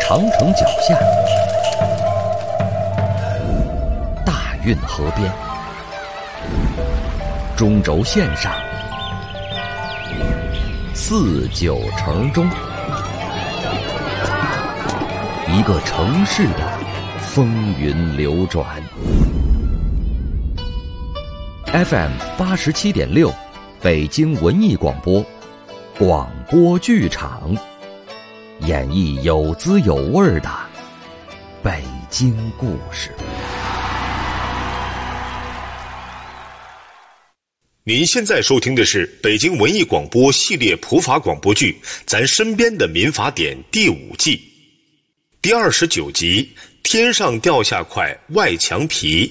长城脚下，大运河边，中轴线上，四九城中，一个城市的风云流转。FM 87.6，北京文艺广播，广播剧场，演绎有滋有味的北京故事。 您现在收听的是北京文艺广播系列普法广播剧《咱身边的民法典》第5季第29集《天上掉下块外墙皮》。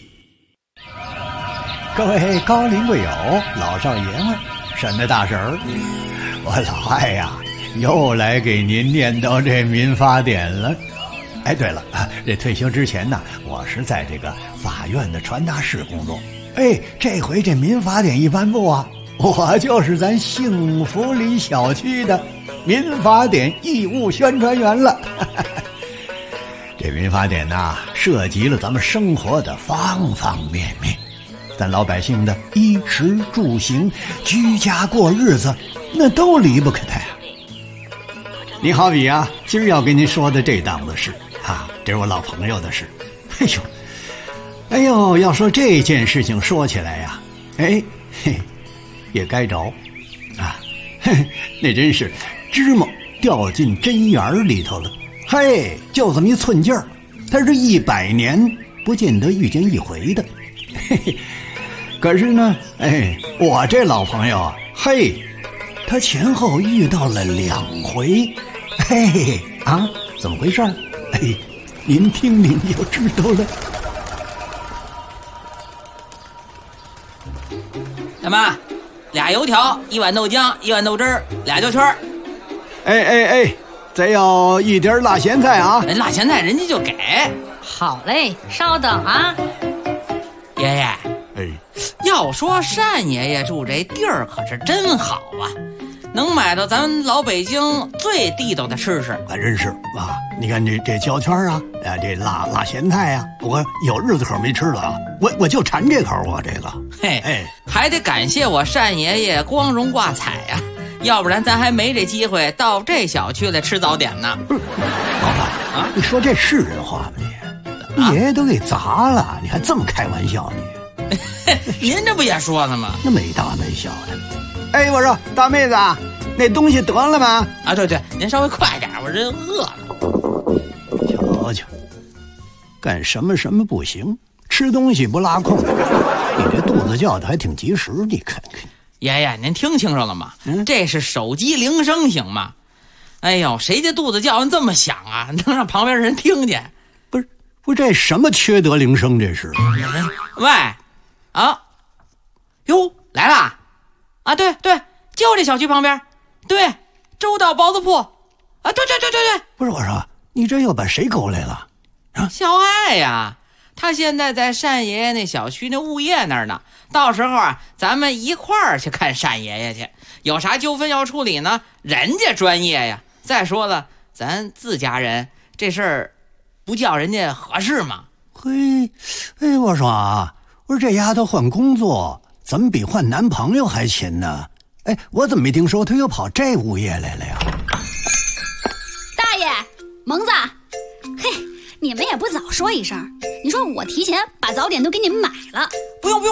各位高邻贵友、老少爷们、婶子大婶儿，我老艾呀，又来给您念叨这民法典了。哎，对了，这退休之前呢，我是在这个法院的传达室工作。哎，这回这民法典一颁布啊，我就是咱幸福里小区的民法典义务宣传员了。这民法典呐，涉及了咱们生活的方方面面，咱老百姓的衣食住行、居家过日子，那都离不开它呀。你好比啊，今儿要跟您说的这档子事啊，这是我老朋友的事。哎呦，要说这件事情说起来呀，哎，嘿，也该着啊，嘿，那真是芝麻掉进针眼里头了。嘿，就这么一寸劲儿，他是100年不见得遇见一回的。嘿嘿，可是呢，哎，我这老朋友啊，嘿，他前后遇到了2回。嘿嘿啊，怎么回事？哎，您听您就知道了。 大妈，2油条，1碗豆浆，1碗豆汁儿，2焦圈。 哎，再要一碟辣咸菜啊！ 辣咸菜人家就给。 好嘞，稍等啊。 爷爷， 哎， 要说单爷爷住这地儿可是真好啊，能买到咱们老北京最地道的吃食。 还真是啊！你看这焦圈啊，这辣咸菜啊，我有日子可没吃了啊！我就馋这口啊，这个。 嘿，哎，还得感谢我单爷爷光荣挂彩呀，要不然咱还没这机会到这小区来吃早点呢。 不是，老板啊，你说这是人话吗你爷爷都给砸了，你还这么开玩笑你？ 您这不也说呢吗？ 那没大没小的。哎，我说大妹子，那东西得了吗？ 啊，对，您稍微快点，我这饿了。 瞧瞧，干什么不行，吃东西不拉空。你这肚子叫的还挺及时，你看看。 爷爷，您听清楚了吗？这是手机铃声行吗？哎呦，谁家肚子叫唤这么响啊？能让旁边人听见？ 不，这什么缺德铃声这是？ 喂，啊，哟，来啦！啊，对，就这小区旁边，对，周到包子铺，啊，对。 不是，我说你这又把谁勾来了？啊， 小爱呀，他现在在单爷爷那小区那物业那儿呢。到时候啊，咱们一块儿去看单爷爷去。有啥纠纷要处理呢？人家专业呀。再说了，咱自家人这事儿，不叫人家合适吗？ 嘿，哎，我说这丫头换工作怎么比换男朋友还勤呢？哎，我怎么没听说她又跑这物业来了呀？ 大爷，蒙子，嘿，你们也不早说一声，你说我提前把早点都给你们买了。 不用。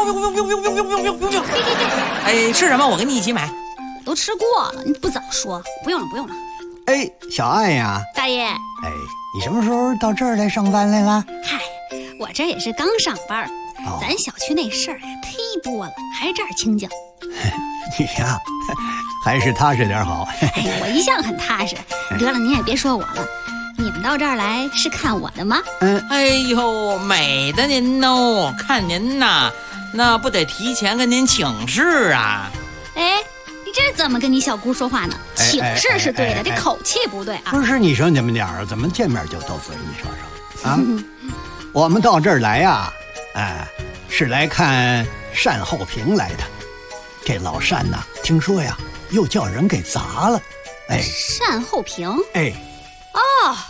哎，吃什么？我跟你一起买。 都吃过了，你不早说。不用了。 哎，小爱呀， 大爷。 哎，你什么时候到这儿来上班来了？ 嗨，我这也是刚上班。咱小区那事儿忒多了，还是这儿清静。 你呀，还是踏实点好。 哎，我一向很踏实。得了，您也别说我了。你们到这儿来是看我的吗？ 哎呦，美的您哦，看您呐，那不得提前跟您请示啊。 哎，你这怎么跟你小姑说话呢？请示是对的，这口气不对啊。 不是，你说你们俩怎么见面就斗嘴？你说说啊。我们到这儿来呀，是来看单厚平来的。这老单呐，听说呀又叫人给砸了。哎， 单厚平。 哎， 哦，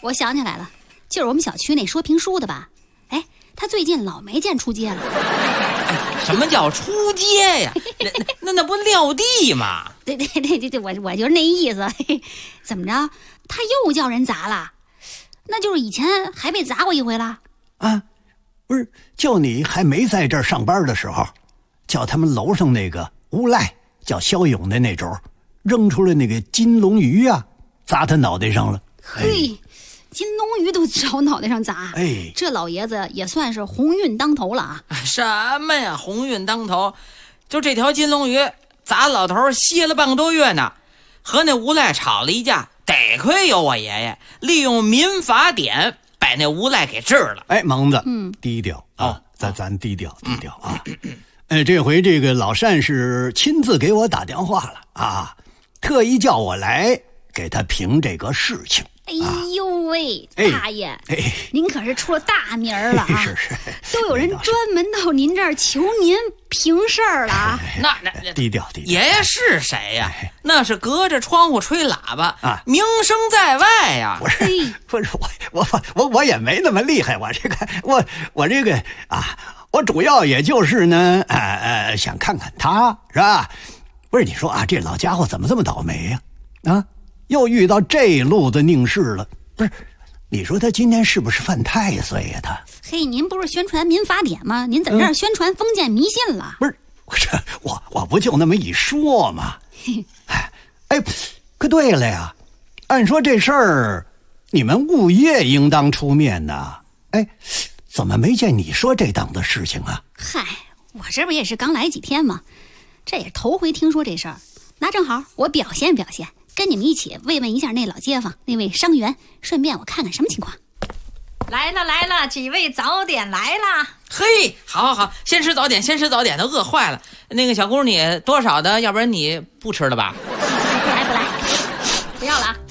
我想起来了，就是我们小区那说评书的吧？哎，他最近老没见出街了。 什么叫出街呀？那不撂地吗？ 对，我就是那意思。怎么着？他又叫人砸了？那就是以前还被砸过一回了。 啊，不是，就你还没在这儿上班的时候，叫他们楼上那个无赖叫肖勇的那种，扔出来那个金龙鱼啊，砸他脑袋上了。 嘿，金龙鱼都朝脑袋上砸。 哎， 这老爷子也算是鸿运当头了啊！ 什么呀，鸿运当头？就这条金龙鱼砸老头歇了半个多月呢，和那无赖吵了一架，得亏有我爷爷利用民法典把那无赖给治了。 哎，蒙子，低调啊，咱低调啊。这回这个老单是亲自给我打电话了啊，特意叫我来给他评这个事情。 哎呦喂，大爷，您可是出了大名了啊！ 是， 都有人专门到您这儿求您评事儿了啊！ 那低调。 爷爷是谁呀？那是隔着窗户吹喇叭啊，名声在外呀！ 不是我也没那么厉害，我这个啊，我主要也就是呢，想看看他是吧？不是你说啊，这老家伙怎么这么倒霉呀？啊！又遇到这路子拧事了，不是？你说他今天是不是犯太岁呀？他嘿，您不是宣传民法典吗？您怎么这儿宣传封建迷信了？ 不是，我不就那么一说吗？哎，可对了呀，按说这事儿你们物业应当出面呐。哎，怎么没见你说这档子事情啊？ 嗨，我这不也是刚来几天吗？这也头回听说这事儿，那正好我表现表现。跟你们一起慰问一下那老街坊那位伤员，顺便我看看什么情况。 来了，几位早点来了。 嘿，好，先吃早点，都饿坏了。那个小姑你多少的？要不然你不吃了吧？ 不来，不要了啊！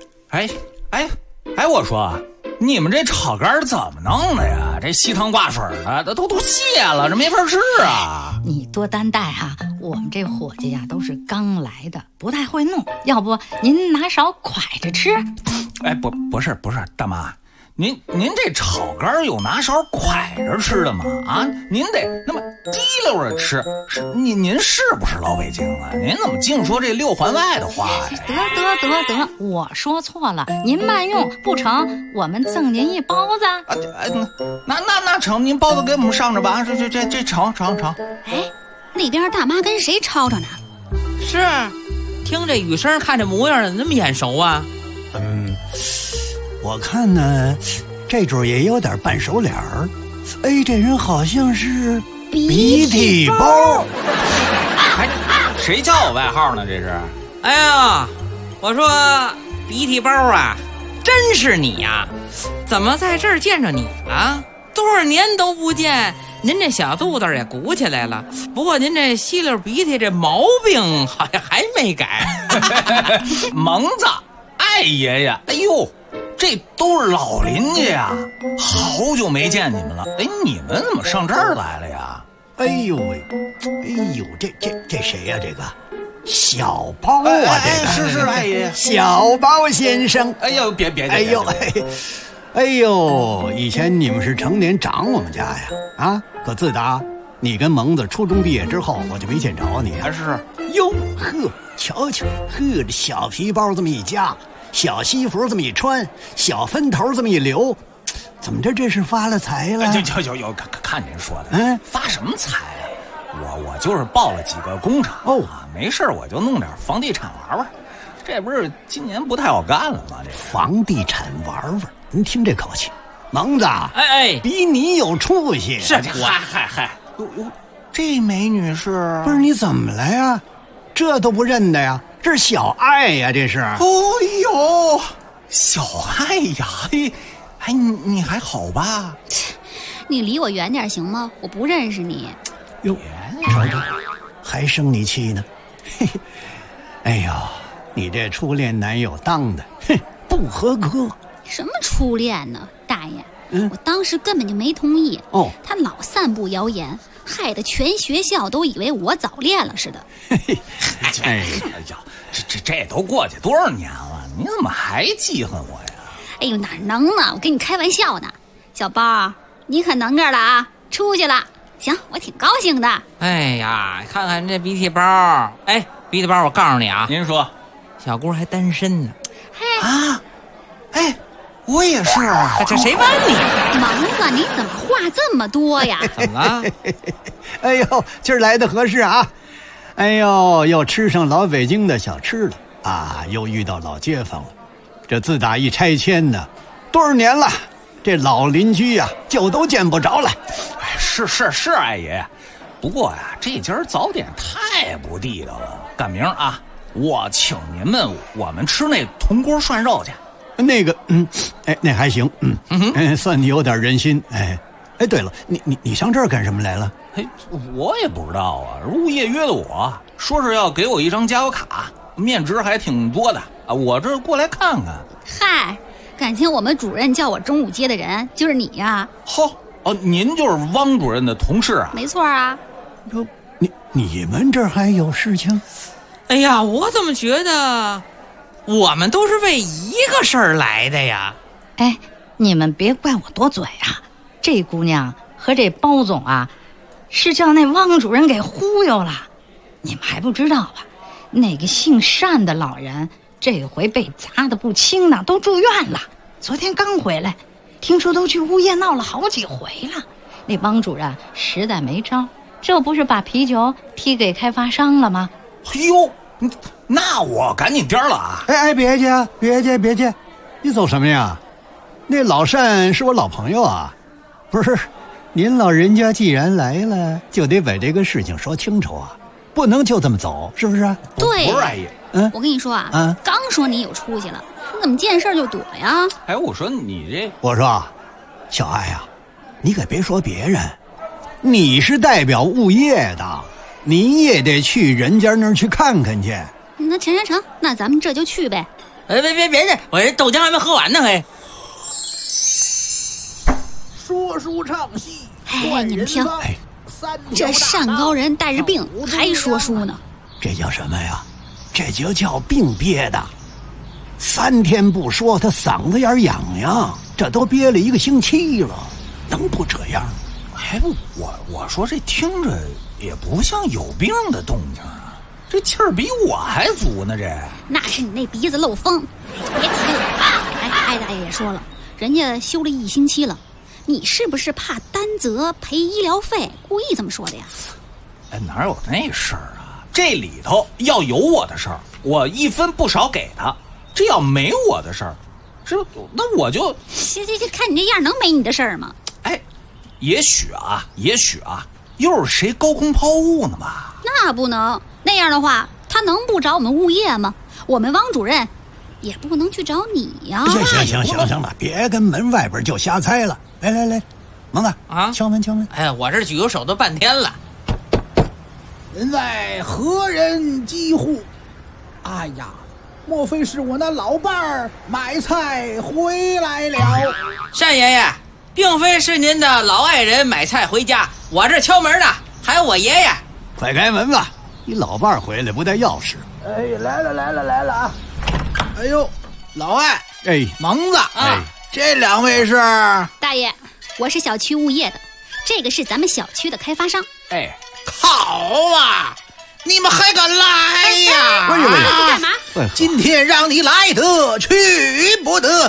哎，我说你们这炒肝怎么弄的呀？这稀汤挂水的都泄了，这没法吃啊！ 你多担待哈，我们这伙计呀都是刚来的，不太会弄。要不您拿勺蒯着吃？ 哎，不是，大妈，您这炒肝有拿勺蒯着吃的吗？啊，您得那么滴溜着吃。您是不是老北京啊？您怎么净说这六环外的话呀？ 得，我说错了，您慢用，不成我们赠您一包子。 那成，您包子给我们上着吧。这成。 哎，那边大妈跟谁吵着呢？ 是，听这语声，看这模样，怎么那么眼熟啊？ 我看呢，这主也有点半熟脸儿。哎，这人好像是鼻涕包。 谁叫我外号呢？这是？ 哎呀，我说鼻涕包啊，真是你呀！怎么在这儿见着你了？多少年都不见，您这小肚子也鼓起来了。不过您这吸溜鼻涕这毛病好像还没改。 蒙子，艾爷爷，哎呦，这都是老邻居呀，好久没见你们了。哎，你们怎么上这儿来了呀？ 哎呦喂，这谁呀？这个小包啊，这个是艾爷爷， 小包先生。 哎呦，别， 哎呦，以前你们是成年长我们家呀，啊！可自打你跟蒙子初中毕业之后，我就没见着你。 还是哟呵，瞧，这小皮包这么一夹，小西服这么一穿，小分头这么一留，怎么这是发了财了？ 有，看您说的，发什么财啊？我就是报了几个工程没事我就弄点房地产玩，这不是今年不太好干了吗？这房地产玩，您听这口气，蒙子， 哎， 比你有出息。 是， 嗨，哟，这美女是？ 不是你怎么了呀？这都不认得呀？这是小爱呀，这是。 哦呦，小爱呀，哎，你还好吧？ 你离我远点行吗？我不认识你。 哟，瞅，还生你气呢？嘿，哎呦，你这初恋男友当的，不合格。 什么初恋呢，大爷？我当时根本就没同意。他老散布谣言，害得全学校都以为我早恋了似的。 哎呀，这都过去多少年了，你怎么还记恨我呀？ 哎呦，哪能呢？我跟你开玩笑呢。小包，你可能个了啊，出去了。行，我挺高兴的。 哎呀，看看这鼻涕包，哎，鼻涕包，我告诉你啊， 您说， 小姑还单身呢。 啊？哎，我也是啊。 这谁问你？ 蒙子，你怎么话这么多呀？ 怎么了？ 哎呦，今儿来的合适啊！哎呦，又吃上老北京的小吃了啊，又遇到老街坊了。这自打一拆迁呢，多少年了，这老邻居呀，就都见不着了。 哎，是，二爷。不过呀，这家早点太不地道了。赶明儿啊，我请您们我们吃那铜锅涮肉去。 那个，哎，那还行，算你有点人心。哎，对了，你上这儿干什么来了？ 哎，我也不知道啊。物业约的我，说是要给我一张加油卡，面值还挺多的啊。我这过来看看。 嗨，感情我们主任叫我中午接的人就是你呀。 嚯，哦，您就是汪主任的同事啊？ 没错啊。 你们这儿还有事情？ 哎呀，我怎么觉得我们都是为一个事儿来的呀？ 哎，你们别怪我多嘴啊，这姑娘和这包总啊，是叫那汪主任给忽悠了。你们还不知道吧？那个姓单的老人这回被砸得不轻呢，都住院了。昨天刚回来，听说都去物业闹了好几回了。那汪主任实在没招，这不是把啤酒踢给开发商了吗？ 哎呦，那我赶紧颠了啊！ 哎，别介，你走什么呀？那老单是我老朋友啊，不是，您老人家既然来了，就得把这个事情说清楚啊，不能就这么走，是不是？ 对， 不是阿姨， 我跟你说啊，刚说你有出息了，你怎么见事就躲呀？ 哎，我说你这， 我说，小爱呀，你可别说别人，你是代表物业的，你也得去人家那儿去看看去。 那成，那咱们这就去呗。 别去，我这豆浆还没喝完呢，嘿。 说书唱戏， 哎，你们听，这单高人带着病还说书呢， 这叫什么呀？这就叫病憋的，3天不说他嗓子眼痒痒，这都憋了1个星期了，能不这样？ 哎，我说这听着也不像有病的动静啊，这气儿比我还足呢。这那是你那鼻子漏风，别提我了。哎，艾大爷也说了，人家休了1星期了，你是不是怕担责赔医疗费，故意这么说的呀？ 哎，哪有那事儿啊？这里头要有我的事儿，我1分不少给他；这要没我的事儿，那我就这看你这样，能没你的事儿吗？ 哎，也许啊，又是谁高空抛物呢吧？ 那不能，那样的话，他能不找我们物业吗？我们汪主任也不能去找你呀。 行了，别跟门外边就瞎猜了。来，蒙子啊， 敲门。 哎呀，我这举个手都半天了。 人在何人击户？哎呀，莫非是我那老伴儿买菜回来了？ 单爷爷，并非是您的老爱人买菜回家，我这敲门呢，还有我爷爷。 快开门吧，你老伴儿回来不带钥匙。 哎，来了啊！哎呦，老艾， 哎， 蒙子，这2位是？ 大爷，我是小区物业的，这个是咱们小区的开发商。 哎， 好啊，你们还敢来呀？ 不是干嘛？ 今天让你来得去不得！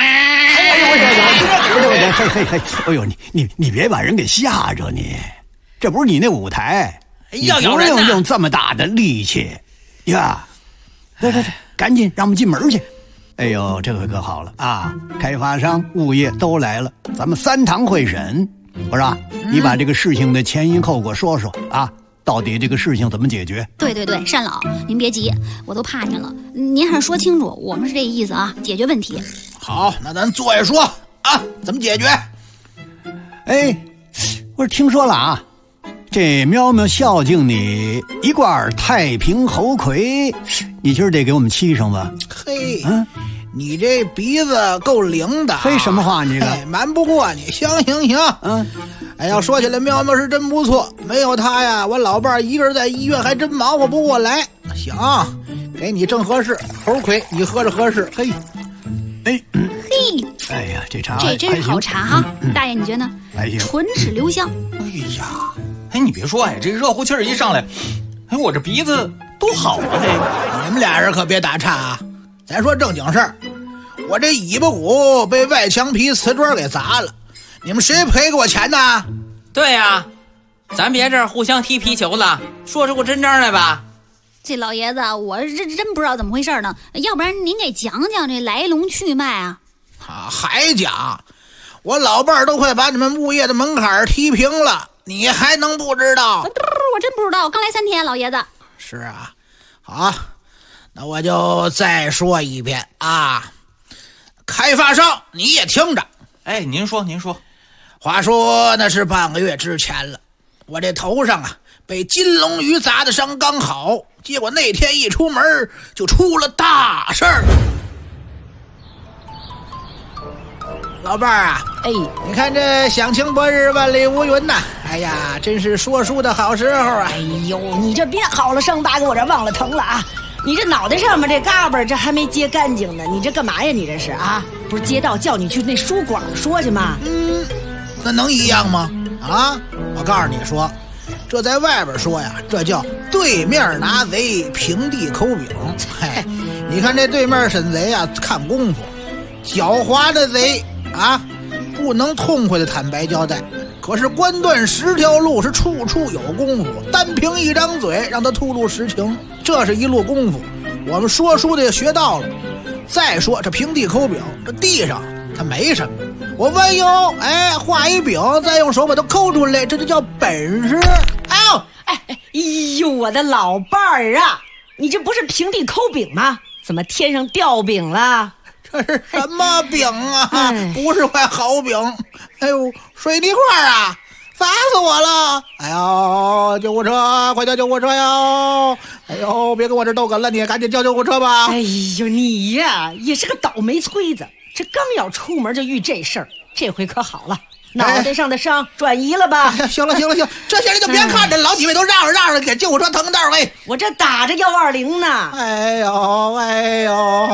哎呦，你别把人给吓着你，这不是你那舞台， 要咬人呢， 不用这么大的力气呀！来，赶紧让我们进门去。哎呦，这回可好了啊！开发商、物业都来了，咱们3堂会审。我说，你把这个事情的前因后果说说啊，到底这个事情怎么解决？ 对，单老，您别急，我都怕您了。您还是说清楚，我们是这意思啊，解决问题。 好，那咱坐下说啊，怎么解决？ 哎，我听说了啊，这喵喵孝敬你一罐太平猴魁，你今儿得给我们沏上吧？ 嘿，你这鼻子够灵的。 嘿，什么话你这？ 瞒不过你。行。哎，要说起来，喵喵是真不错，没有他呀，我老伴儿一个人在医院还真忙活不过来。行，给你正合适，猴魁你喝着合适。嘿， 哎， 嘿， 哎呀，这茶这真是好茶哈！大爷，你觉得呢？ 还行， 唇齿留香。 哎呀，哎，你别说，哎，这热乎气儿一上来，哎，我这鼻子都好了。嘿， 你们俩人可别打岔啊！咱说正经事儿，我这尾巴骨被外墙皮瓷砖给砸了，你们谁赔给我钱呢？ 对呀，咱别这儿互相踢皮球了，说出个真章来吧。 这老爷子，我真不知道怎么回事呢，要不然您给讲讲这来龙去脉啊？ 还讲，我老伴儿都快把你们物业的门槛踢平了，你还能不知道？ 我真不知道，我刚来3天，老爷子。 是啊，好，那我就再说一遍啊。开发商你也听着， 哎，您说， 话说那是半个月之前了，我这头上啊被金龙鱼砸的伤刚好，结果那天一出门就出了大事儿。老伴儿啊， 哎， 你看这响晴博日万里无云呐，哎呀，真是说书的好时候啊！ 哎呦，你这别好了伤疤给我这忘了疼了啊！你这脑袋上面这嘎巴这还没接干净呢，你这干嘛呀？你这是啊？不是街道叫你去那书馆说去吗？ 那能一样吗？啊，我告诉你说，这在外边说呀，这叫对面拿贼，平地抠饼。嘿，你看这对面审贼啊，看功夫，狡猾的贼啊，不能痛快的坦白交代。可是关断10条路是处处有功夫，单凭一张嘴让他吐露实情，这是一路功夫。我们说书的也学到了。再说这平地抠饼，这地上它没什么，我弯腰画一饼，再用手把它抠出来，这就叫本事。 哎呦，我的老伴儿啊，你这不是平地抠饼吗？怎么天上掉饼了？ 这是什么饼啊？不是块好饼。哎呦，水泥块啊，砸死我了！哎呦，救护车，快叫救护车哟！哎呦，别跟我这逗哏了，你赶紧叫救护车吧！ 哎呦，你呀也是个倒霉催子，这刚要出门就遇这事儿，这回可好了，脑袋上的伤转移了吧？ 行了，这些人就别看着，老几位都让着，给救护车腾个道儿。喂， 我这打着120呢。 哎呦。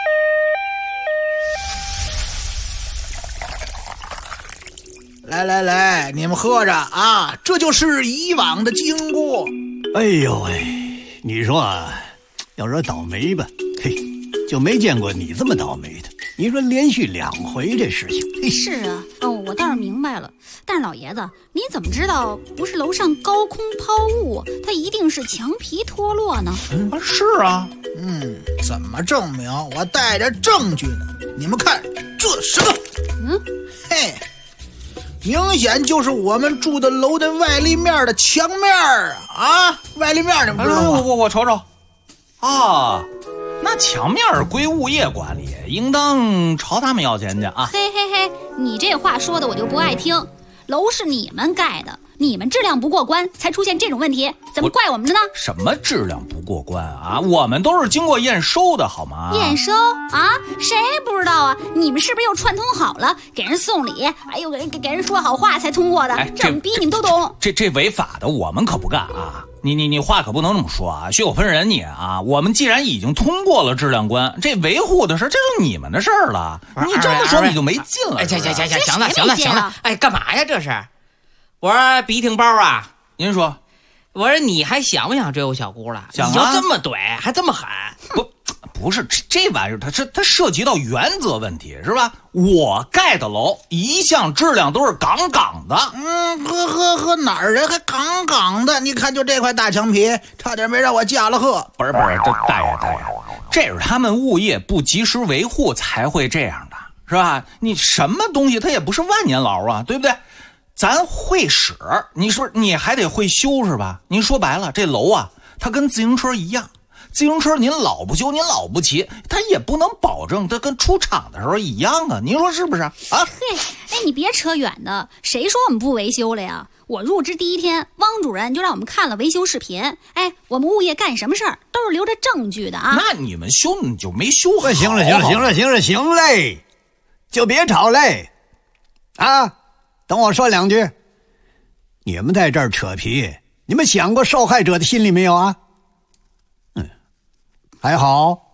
来，你们喝着啊，这就是以往的经过。 哎呦喂，你说啊，要说倒霉吧，嘿，就没见过你这么倒霉的。你说连续2回这事情，嘿， 是啊，我倒是明白了。但是老爷子，你怎么知道不是楼上高空抛物，它一定是墙皮脱落呢？ 是啊， 怎么证明？我带着证据呢。你们看这什么？嘿。明显就是我们住的楼的外立面的墙面啊！外立面你们知道吗？ 我瞅瞅，啊，那墙面归物业管理，应当朝他们要钱去啊！ 嘿，你这话说的我就不爱听。楼是你们盖的，你们质量不过关，才出现这种问题，怎么怪我们的呢？ 什么质量不过关啊？我们都是经过验收的，好吗？ 验收啊？谁不知道啊？你们是不是又串通好了，给人送礼，还有给人说好话才通过的？这么逼你们都懂？ 这违法的我们可不干啊！你话可不能这么说啊！血口喷人你啊！我们既然已经通过了质量关，这维护的事这是你们的事儿了。你这么说你就没劲了。 行了，哎，干嘛呀这是？我说笔挺包啊， 您说， 我说你还想不想追我小姑了？ 想啊！ 你就这么怼，还这么狠？ 不是这玩意儿，它涉及到原则问题，是吧？我盖的楼一向质量都是杠杠的。 呵，哪儿人还杠杠的？你看，就这块大墙皮，差点没让我驾了鹤。 不是，这大爷，这是他们物业不及时维护才会这样的，是吧？你什么东西它也不是万年牢啊，对不对？咱会使，你说你还得会修是吧？您说白了，这楼啊，它跟自行车一样，自行车您老不修，您老不骑，它也不能保证它跟出厂的时候一样啊。您说是不是啊？ 嘿，你别扯远的，谁说我们不维修了呀？我入职第1天，汪主任就让我们看了维修视频。我们物业干什么事儿都是留着证据的啊。 那你们修你就没修好。 行了嘞，就别吵嘞，啊！等我说2句。你们在这儿扯皮，你们想过受害者的心理没有啊？还好，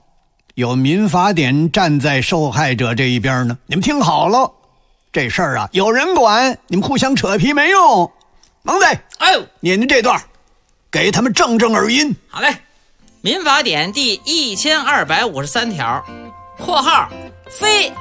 有民法典站在受害者这一边呢。你们听好了，这事儿啊有人管，你们互相扯皮没用。蒙仔， 哎呦， 念这段，给他们正正耳音。 好嘞。民法典第1253条（括号非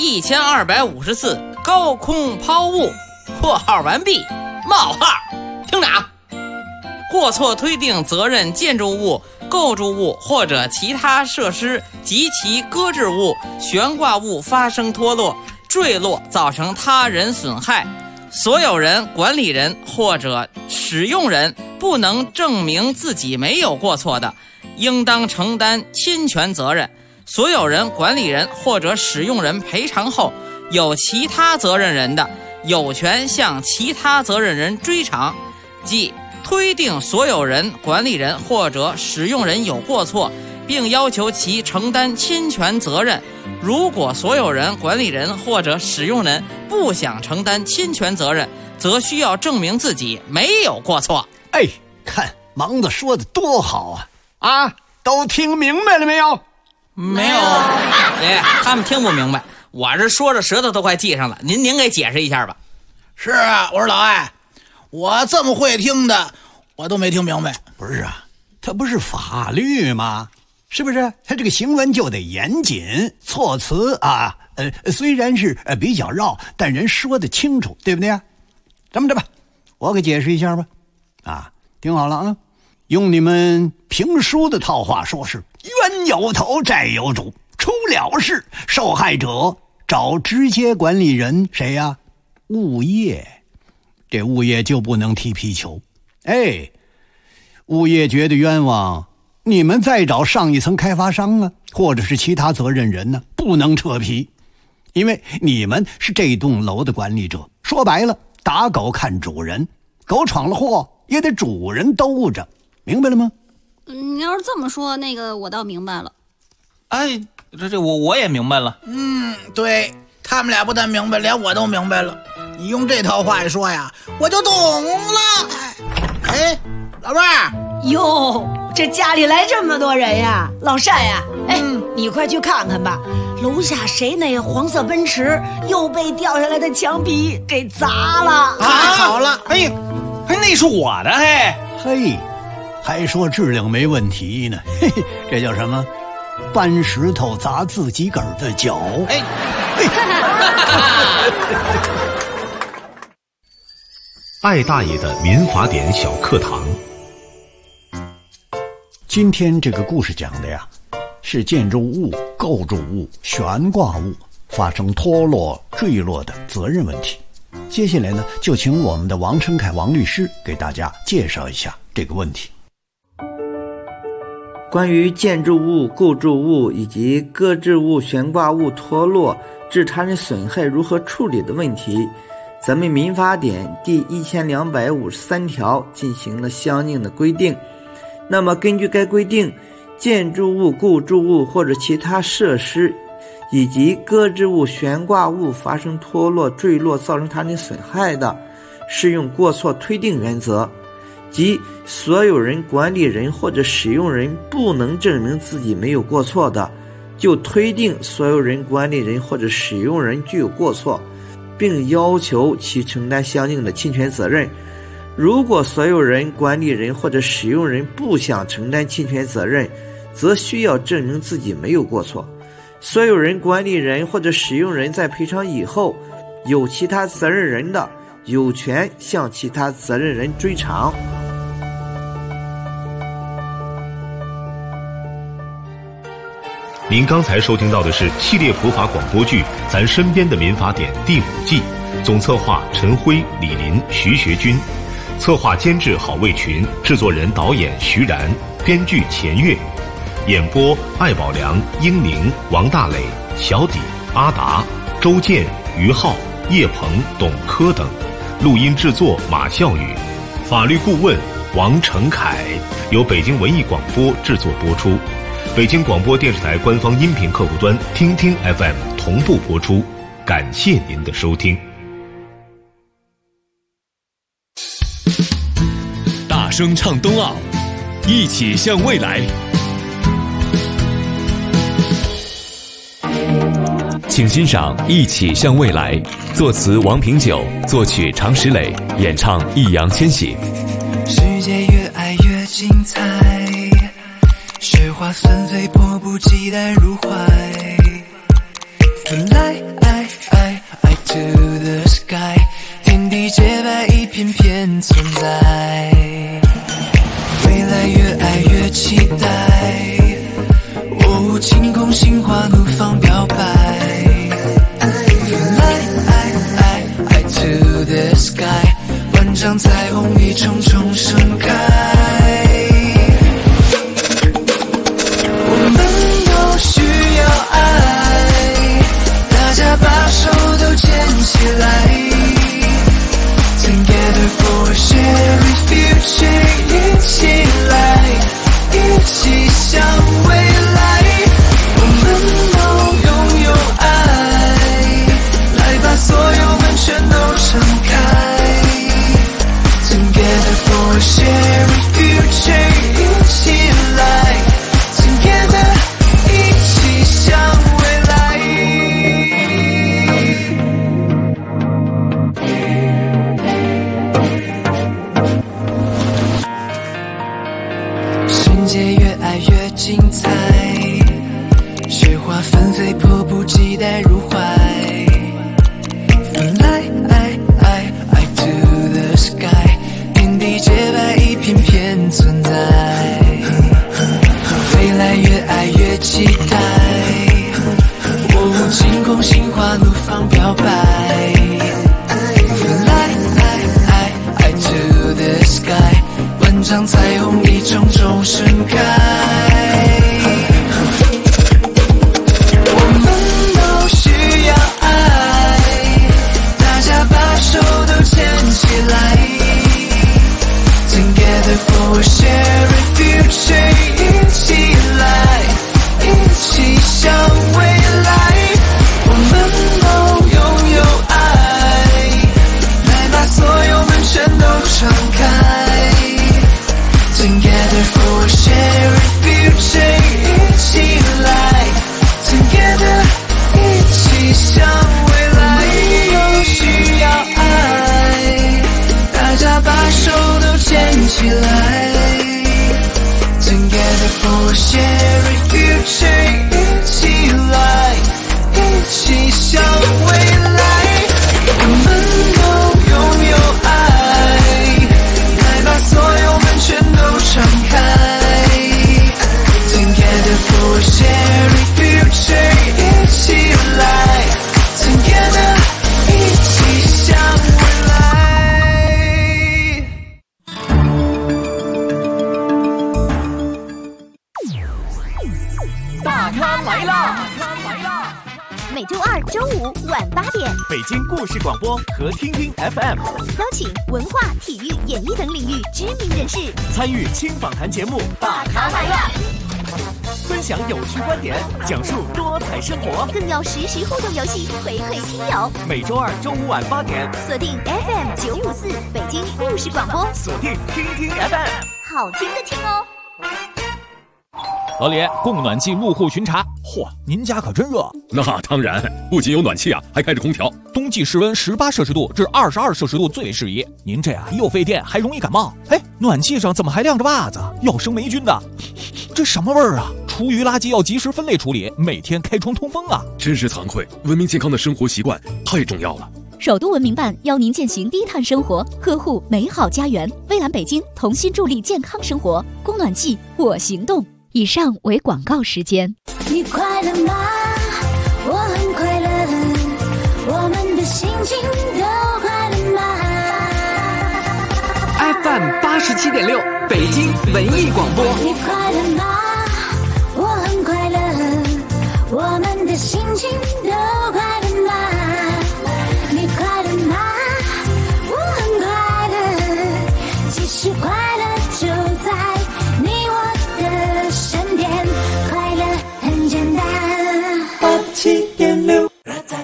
1254高空抛物）（括号完毕）冒号。听着啊，过错推定责任建筑物、构筑物或者其他设施及其搁置物、悬挂物发生脱落、坠落，造成他人损害，所有人、管理人或者使用人不能证明自己没有过错的，应当承担侵权责任。所有人、管理人或者使用人赔偿后，有其他责任人的，有权向其他责任人追偿，即推定所有人、管理人或者使用人有过错，并要求其承担侵权责任。如果所有人、管理人或者使用人不想承担侵权责任，则需要证明自己没有过错。 哎，看蒙子说的多好啊！都听明白了没有？ 没有。哎，他们听不明白，我这说着舌头都快系上了。您给解释一下吧。 是啊，我说老艾，我这么会听的，我都没听明白。 不是啊，它不是法律吗？是不是？它这个行文就得严谨，措辞啊，虽然是比较绕，但人说得清楚，对不对啊？这么着吧，我给解释一下吧。听好了啊，用你们评书的套话说是冤有头债有主，出了事受害者找直接管理人谁呀？物业。这物业就不能踢皮球。物业觉得冤枉，你们再找上一层开发商啊，或者是其他责任人呢，不能扯皮，因为你们是这栋楼的管理者。说白了，打狗看主人，狗闯了祸也得主人兜着，明白了吗？ 你要是这么说，那个我倒明白了。 哎，这我也明白了。 对，他们俩不但明白，连我都明白了。你用这套话一说呀，我就懂了。哎，老伴儿， 哟，这家里来这么多人呀，老单呀，你快去看看吧，楼下谁那黄色奔驰又被掉下来的墙皮给砸了。 好了， 那是我的。 嘿，还说质量没问题呢，这叫什么？搬石头砸自己个儿的脚。 艾大爷的民法典小课堂。 今天这个故事讲的呀，是建筑物、构筑物、悬挂物发生脱落、坠落的责任问题。接下来呢，就请我们的王成凯王律师给大家介绍一下这个问题。 关于建筑物、构筑物以及搁置物、悬挂物脱落致他人损害如何处理的问题，咱们民法典第1253条进行了相应的规定。那么根据该规定，建筑物、构筑物或者其他设施以及搁置物、悬挂物发生脱落、坠落造成他人损害的，适用过错推定原则，即所有人、管理人或者使用人不能证明自己没有过错的，就推定所有人、管理人或者使用人具有过错，并要求其承担相应的侵权责任。如果所有人、管理人或者使用人不想承担侵权责任，则需要证明自己没有过错。所有人、管理人或者使用人在赔偿以后，有其他责任人的，有权向其他责任人追偿。 您刚才收听到的是系列普法广播剧《咱身边的民法典》第5季，总策划陈辉、李林、徐学军，策划监制郝卫群，制作人导演徐然，编剧钱月，演播艾宝良、英宁、王大磊、小底、阿达、周建、于浩、叶鹏、董科等，录音制作马笑宇，法律顾问王成凯，由北京文艺广播制作播出。北京广播电视台官方音频客户端听听 FM 同步播出，感谢您的收听。 大声唱冬奥，一起向未来。 请欣赏《一起向未来》，作词王平久，作曲常石磊，演唱易烊千玺。 世界越爱越精彩，雪花纷飞，迫不及待入怀。Fly to the sky， 天地洁白，一片片存在。未来越爱越期待，晴空心花怒放表白。Fly to the sky， 万丈彩虹一重重盛开。我们都需要爱，大家把手都牵起来。Together for a shared future， 一起来，一起向未来。我们都拥有爱，来把所有门全都敞开。Together for a shared future， 一起来 Together， 一起向未来。世界越爱越精彩，雪花纷飞，迫不及待入怀。Fly to the sky， 天地洁白，一片片存在。未来越爱越期待，晴空心花怒放表白。Fly to the sky， 万丈彩虹一重重盛开。Together for a shared future， 一起来，一起向未来。我们都拥有爱，来把所有门全都敞开。Together for a shared future， 一起来 Together， 一起向未来。都需要爱，大家把手都牵起来。Together for a shared future， 一起来，一起向未来。我们都拥有爱，来把所有门全都敞开。Together for a shared future， 一起来 Together， 一起向未来。 大咖来啦！ 每周二、周五晚8点， 北京故事广播和听听 FM 邀请文化、体育、演艺等领域知名人士参与轻访谈节目《大咖来啦》，分享有趣观点，讲述多彩生活， 更要实时互动游戏回馈听友。 每周二、周五晚8点， 锁定 FM 954北京故事广播， 锁定听听 FM， 好听的听哦。 老李，供暖气入户巡查。嚯，您家可真热。 那当然，不仅有暖气啊，还开着空调。 冬季室温18摄氏度至22摄氏度最适宜。您这又费电，还容易感冒。哎，暖气上怎么还晾着袜子？要生霉菌的。这什么味儿啊？厨余垃圾要及时分类处理，每天开窗通风啊。 真是惭愧，文明健康的生活习惯太重要了。 首都文明办邀您践行低碳生活，呵护美好家园。蔚蓝北京同心助力健康生活，供暖气我行动。以上为广告时间。 你快乐吗？我很快乐，我们的心情都快乐吗 ？FM 87.6，北京文艺广播。 你快乐吗？我很快乐，我们的心情都快乐吗？你快乐吗？我很快乐，其实快乐就在你我的身边，快乐很简单。87.6，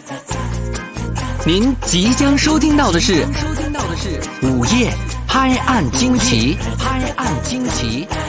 您即将收听到的是午夜拍案惊奇，拍案惊奇。